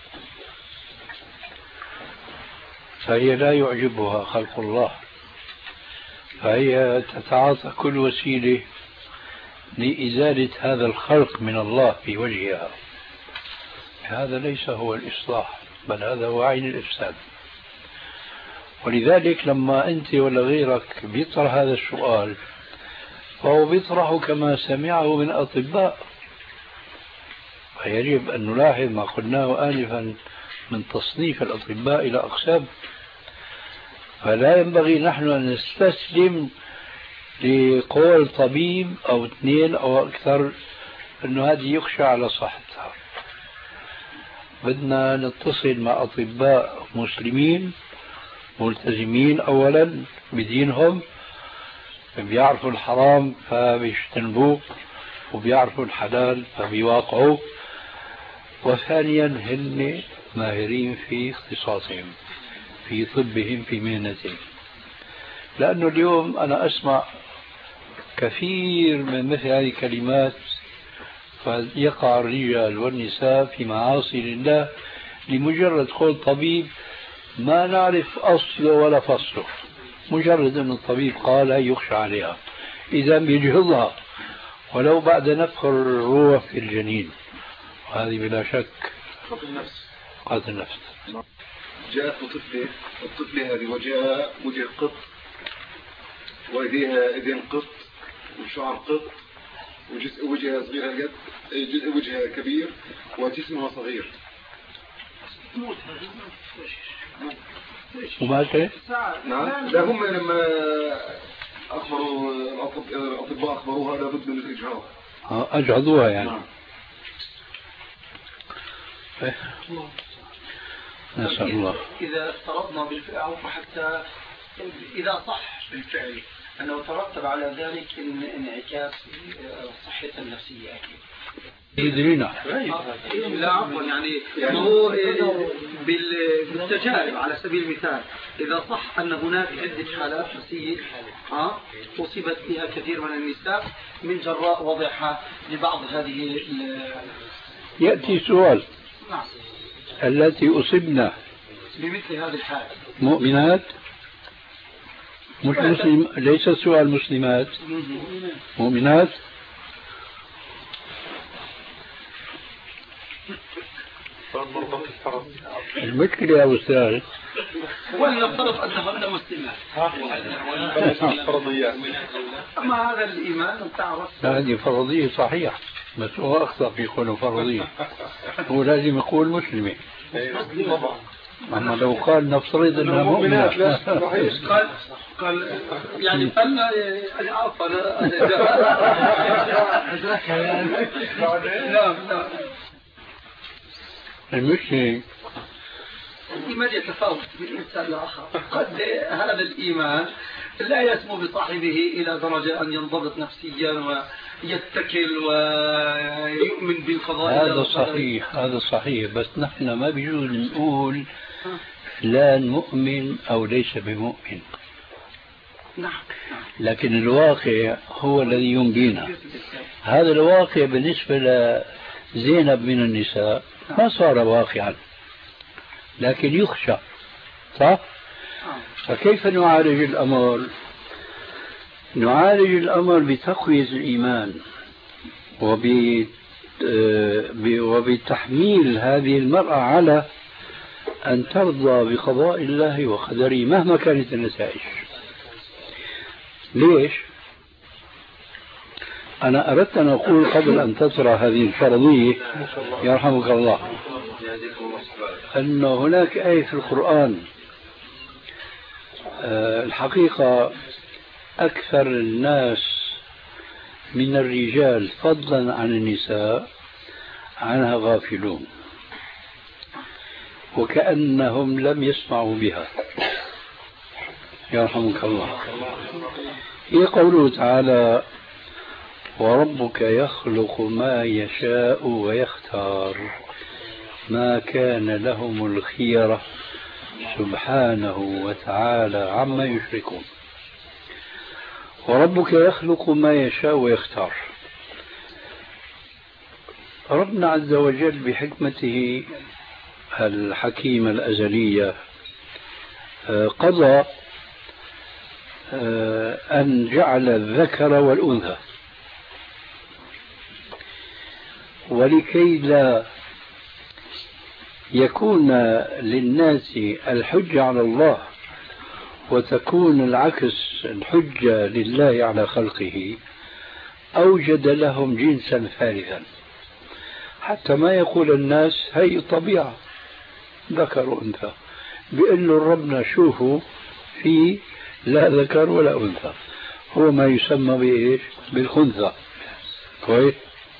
فهي لا يعجبها خلق الله، فهي تتعاطى كل وسيلة لإزالة هذا الخلق من الله في وجهها. هذا ليس هو الإصلاح، بل هذا هو عين الإفساد. ولذلك لما أنت ولا غيرك بيطرح هذا السؤال فهو بيطرحه كما سمعه من أطباء، فيجب أن نلاحظ ما قلناه آنفا من تصنيف الأطباء إلى أقسام. فلا ينبغي نحن أن نستسلم لقول طبيب أو اثنين أو أكثر أنه هذه يخشى على صحتها. بدنا نتصل مع أطباء مسلمين ملتزمين أولا بدينهم، بيعرفوا الحرام فبيجتنبوه وبيعرفوا الحلال فبيواقعوه، وثانيا هن ماهرين في اختصاصهم في طبهم في مهنتهم. لأنه اليوم أنا أسمع كثير من مثل هذه الكلمات فيقع الرجال والنساء في معاصي لله لمجرد قول طبيب ما نعرف أصله ولا فصله، مجرد أن الطبيب قال هي يخشى عليها، إذا بيجهضها ولو بعد نفخ الروح في الجنين، وهذه بلا شك قتل النفس. قتل النفس. جاءت طفلة الطفلة هذه وجاء وجه قط وإيديها إيدين قط وشعر قط وجزء وجهها صغير اليد، جزء وجهها كبير وجسمها صغير. وماشي؟ نعم. لا هم لما أخبروا الأطباء أخبروها لابد من الإجهاض. أجهضوها يعني. نعم. نسأل الله. إذا افترضنا بالفعل فحتى إذا صح بالفعل أنه ترتب على ذلك انعكاس صحة النفسية أكيد. يدرينا. لا عفوا يعني هو بالتجارب على سبيل المثال إذا صح أن هناك عدة حالات نفسية أصيبت فيها كثير من النساء من جراء وضعها لبعض هذه. يأتي سؤال التي أصبنا بمثل هذه الحالة مؤمنات مش مسلم، ليس سؤال مسلمات مؤمنات. عن مرضى الفرض. المشكلة يا أستاذ ولنفترض أنهن مسلمات فرضيات. أما هذا الإيمان تعرف هذه فرضية صحيح، بس هو أخطأ في يكون فرضية. هو لازم يقول مسلمة. طبعا. أما لو قال نفترض أنها مؤمنة قال قال يعني فلنا يعني عفوا نعم نعم. المشكلة الإيمان يتفاوت من إنسان لآخر. قد هذا الإيمان لا يسمو بصاحبه إلى درجة أن ينضبط نفسيا ويتكل ويؤمن بالقضاء. هذا صحيح هذا صحيح، بس نحن ما بيجوز نقول فلان مؤمن أو ليس بمؤمن. نعم. لكن الواقع هو الذي ينبينا. هذا الواقع بالنسبة لزينب من النساء ما صار واقعا، لكن يخشى، صح؟ فكيف نعالج الأمر؟ نعالج الأمر بتقوية الإيمان وبتحميل هذه المرأة على أن ترضى بقضاء الله وقدره مهما كانت النتائج. ليش؟ أنا أردت أن أقول قبل أن تطرأ هذه الفرضية يرحمك الله أن هناك آية في القرآن الحقيقة أكثر الناس من الرجال فضلا عن النساء عنها غافلون وكأنهم لم يسمعوا بها يرحمك الله. هي قوله تعالى وربك يخلق ما يشاء ويختار ما كان لهم الخيرة سبحانه وتعالى عما يشركون. وربك يخلق ما يشاء ويختار. ربنا عز وجل بحكمته الحكيمة الأزلية قضى أن جعل الذكر والأنثى، ولكي لا يكون للناس الحجة على الله وتكون العكس الحجة لله على خلقه أوجد لهم جنسا ثالثا حتى ما يقول الناس هي طبيعة ذكر وأنثى، بيقول له ربنا شوفوا في لا ذكر ولا أنثى، هو ما يسمى بإيش؟ بالخنثى. كويس؟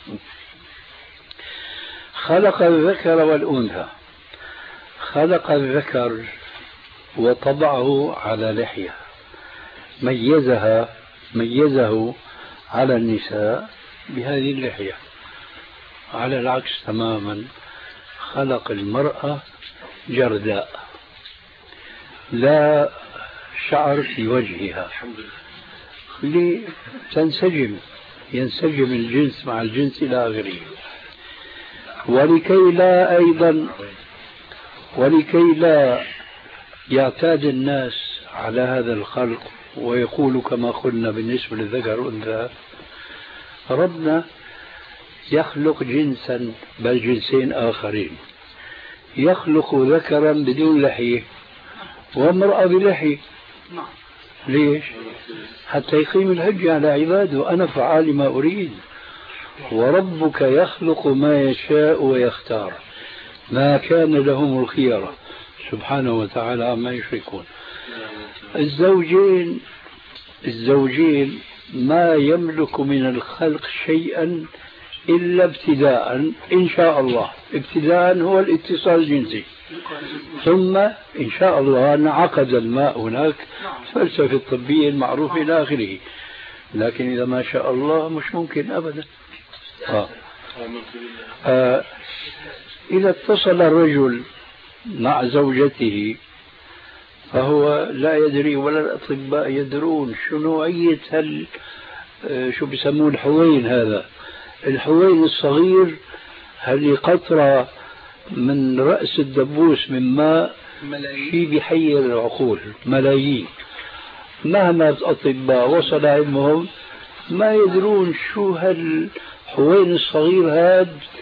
خلق الذكر والأنثى، خلق الذكر وطبعه على لحية، ميزها ميزه على النساء بهذه اللحية. على العكس تماما خلق المرأة جرداء لا شعر في وجهها لتنسجم ينسجم الجنس مع الجنس إلى آخره. ولكي لا أيضا ولكي لا يعتاد الناس على هذا الخلق ويقول كما قلنا بالنسبة للذكر والأنثى، ربنا يخلق جنسا بل جنسين آخرين، يخلق ذكرا بدون لحية وامرأة بلحية. ليش؟ حتى يقيم الحجة على عباده، أنا فعال ما أريد. وربك يخلق ما يشاء ويختار ما كان لهم الخيرة سبحانه وتعالى عما يشركون. الزوجين الزوجين ما يملك من الخلق شيئا إلا ابتداء إن شاء الله. ابتداء هو الاتصال الجنسي، ثم إن شاء الله انعقد الماء هناك، فلسفة الطبية المعروفة إلى آخره. لكن إذا ما شاء الله مش ممكن أبدا. آه. آه. إذا اتصل الرجل مع زوجته فهو لا يدري ولا الأطباء يدرون شو نوعية هل شو بيسموه الحوين. هذا الحوين الصغير هل قطرة من رأس الدبوس من ماء في بيحير العقول ملايين. مهما الأطباء وصل علمهم ما يدرون شو هالحوين الصغير هذا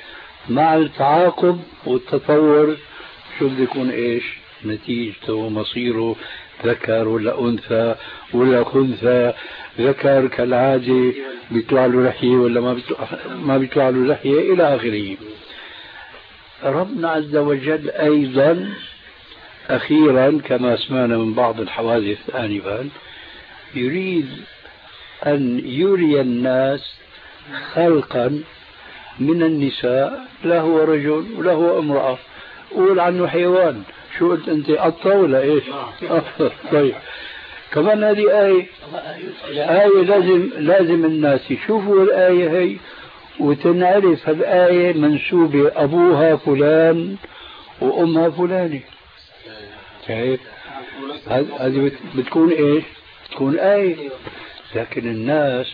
مع التعاقب والتطور شو بده يكون ايش نتيجته ومصيره، ذكر ولا انثى ولا خنثى، ذكر كالعاده بيطلع له لحيه ولا ما بيطلع ما بيطلع له لحيه الى اخره. ربنا عز وجل ايضا اخيرا كما سمعنا من بعض الحوادث انفا يريد ان يري الناس خلقا من النساء لا هو رجل ولا هو امرأة. قول عنه حيوان، شو قلت انت قطة ولا ايش؟ طيب كمان هذه آية آية لازم لازم الناس يشوفوا الآية هي وتنعرف الآية منسوبة أبوها فلان وأمها فلانة. شايف؟ هذه بتكون ايش؟ بتكون آية. لكن الناس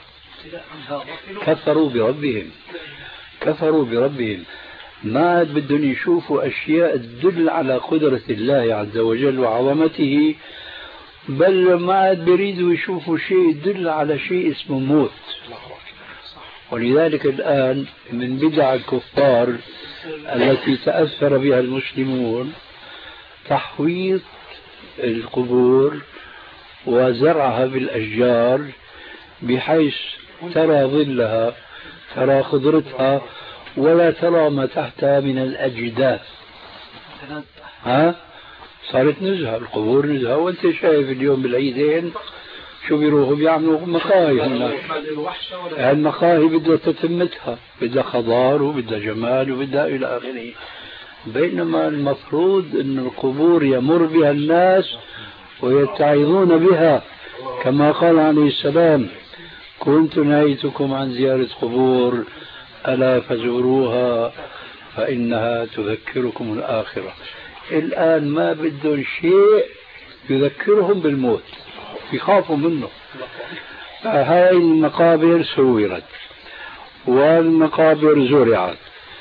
كفروا بربهم كفروا بربهم ما عاد بدهم يشوفوا أشياء تدل على قدرة الله عز وجل وعظمته، بل ما عاد بيريدوا يشوفوا شيء يدل على شيء اسمه موت. ولذلك الآن من بدع الكفار التي تأثر بها المسلمون تحويط القبور وزرعها بالأشجار بحيث ترى ظلها ترى خضرتها ولا ترى ما تحتها من الأجداث. ها صارت نزهة القبور نزهة. وانت شايف اليوم بالعيدين شو بيروحوا بيعملوا مقاهي هناك. المقاهي بدها تتمتها، بدها خضار وبدها جمال وبدها إلى آخره. بينما المفروض أن القبور يمر بها الناس ويتعظون بها كما قال عليه السلام كنت نهيتكم عن زيارة قبور ألا فزوروها فإنها تذكركم الآخرة. الآن ما بدهم شيء يذكرهم بالموت، يخافوا منه. هاي المقابر سورت والمقابر زرعت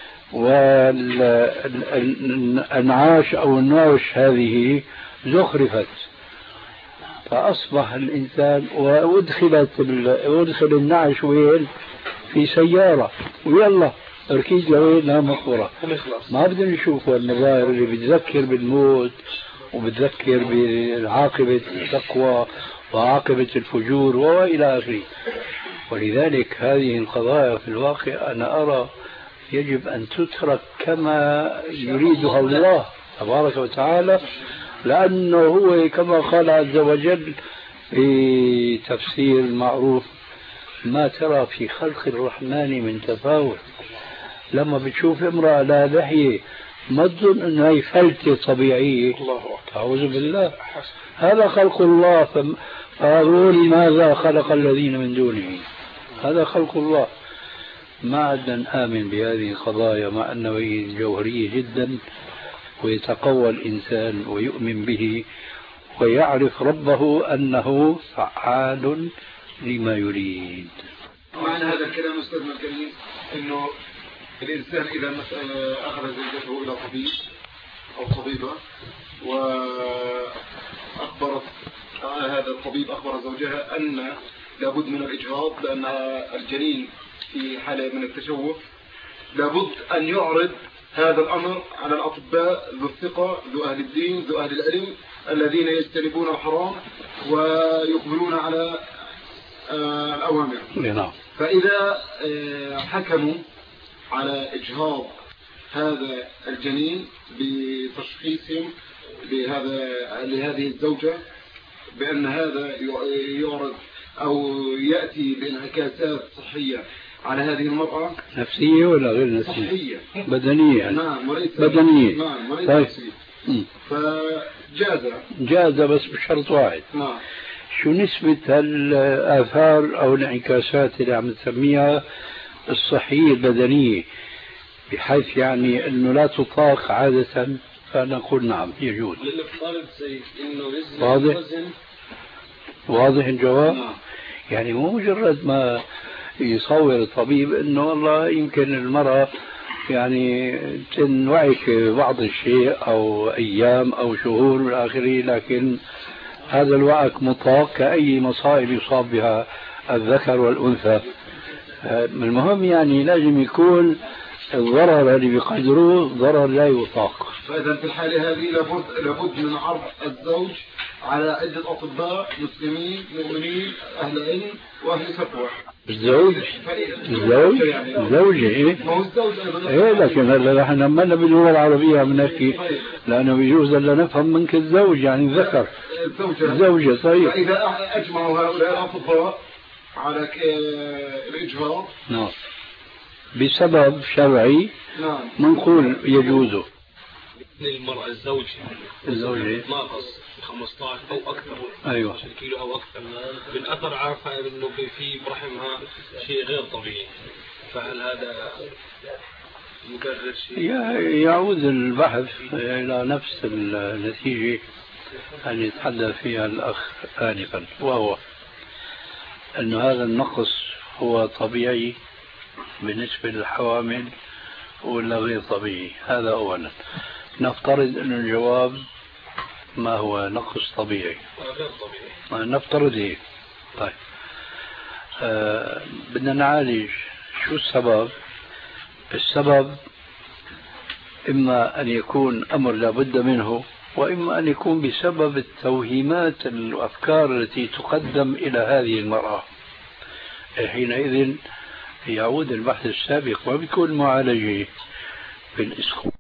والأنعاش أو النعش هذه زخرفت، فأصبح الإنسان وأدخلت وأدخل النعش وين في سيارة ويلا اركيز لوين مقبرة. ما بدنا نشوف المظاهر اللي بتذكر بالموت وبتذكر بعاقبة التقوى وعاقبة الفجور وإلى آخره. ولذلك هذه القضايا في الواقع أنا أرى يجب أن تترك كما يريدها الله تبارك وتعالى، لأنه هو كما قال عز وجل في تفسير معروف ما ترى في خلق الرحمن من تفاوت. لما بتشوف امرأة لا لحية ما تظن أنها هي فلتة طبيعية، أعوذ بالله، هذا خلق الله. فقالوا ماذا خلق الذين من دونه، هذا خلق الله. ما عدنا نآمن بهذه القضايا مع أنه هي جوهرية جدا، ويتقوى الإنسان ويؤمن به ويعرف ربه أنه فعال لما يريد. معنى هذا الكلام أستاذنا الكريم أنه الإنسان إذا مثلا أخذ زوجته إلى طبيب أو طبيبة وأخبرت هذا الطبيب أخبر زوجها أن لابد من الإجهاض لأن الجنين في حالة من التشوه، لابد أن يعرض هذا الأمر على الأطباء ذو الثقة ذو أهل الدين ذو أهل العلم الذين يجتنبون الحرام ويقبلون على الأوامر. فإذا حكموا على إجهاض هذا الجنين بتشخيصهم لهذا لهذه الزوجة بأن هذا يعرض أو يأتي بانعكاسات صحية على هذه المرأة، نفسية ولا غير نفسية؟ صحية بدنية. نعم وليس بدنية. نعم وليس طيب. نفسية. فجاز جاز بس بشرط واحد. نعم. شو نسبة الآثار أو الانعكاسات اللي عم تسميها الصحية البدنية بحيث يعني أنه لا تطاق عادة؟ فنقول نعم يجوز. واضح واضح الجواب. نعم. يعني مو مجرد ما يصور الطبيب أنه والله يمكن المرأة يعني تنوعك بعض الشيء أو أيام أو شهور والآخرين، لكن هذا الوعك مطاق كأي مصائب يصاب بها الذكر والأنثى. المهم يعني لازم يكون الضرر اللي بيقدروه ضرر لا يطاق. فإذا في الحالة هذه لابد لابد من عرض الزوج على عدة أطباء مسلمين مؤمنين أهل علم وأهل فتوى. الزوج الزوج الزوجة إيه؟ ما هو الزوج أيضا. إيه لكن هلا نحن لما باللغة العربية عم نحكي لأنه بيجوز ألا نفهم منك الزوج يعني ذكر. الزوجة. الزوجة صحيح. فإذا أجمعوا هؤلاء الأطباء على الإجهاض. نعم. بسبب شرعي. نعم. منقول يجوزه. المرأة الزوج الزوجة ناقص خمسة عشر أو أكثر. أيوة. عشرة كيلو أو أكثر من أثر عارفة إنه في برحمها شيء غير طبيعي، فهل هذا مكرر شيء؟ يعود البحث إلى نفس النتيجة اللي يتحدث فيها الأخ آنفا، وهو أن هذا النقص هو طبيعي بالنسبة للحوامل ولا غير طبيعي. هذا أولا. نفترض أن الجواب ما هو نقص طبيعي. غير طبيعي. نفترض هيك. طيب آه بدنا نعالج شو السبب. السبب إما أن يكون أمر لابد منه، وإما أن يكون بسبب التوهيمات الأفكار التي تقدم إلى هذه المرأة. حينئذ يعود البحث السابق وبيكون معالجة بالإسقاط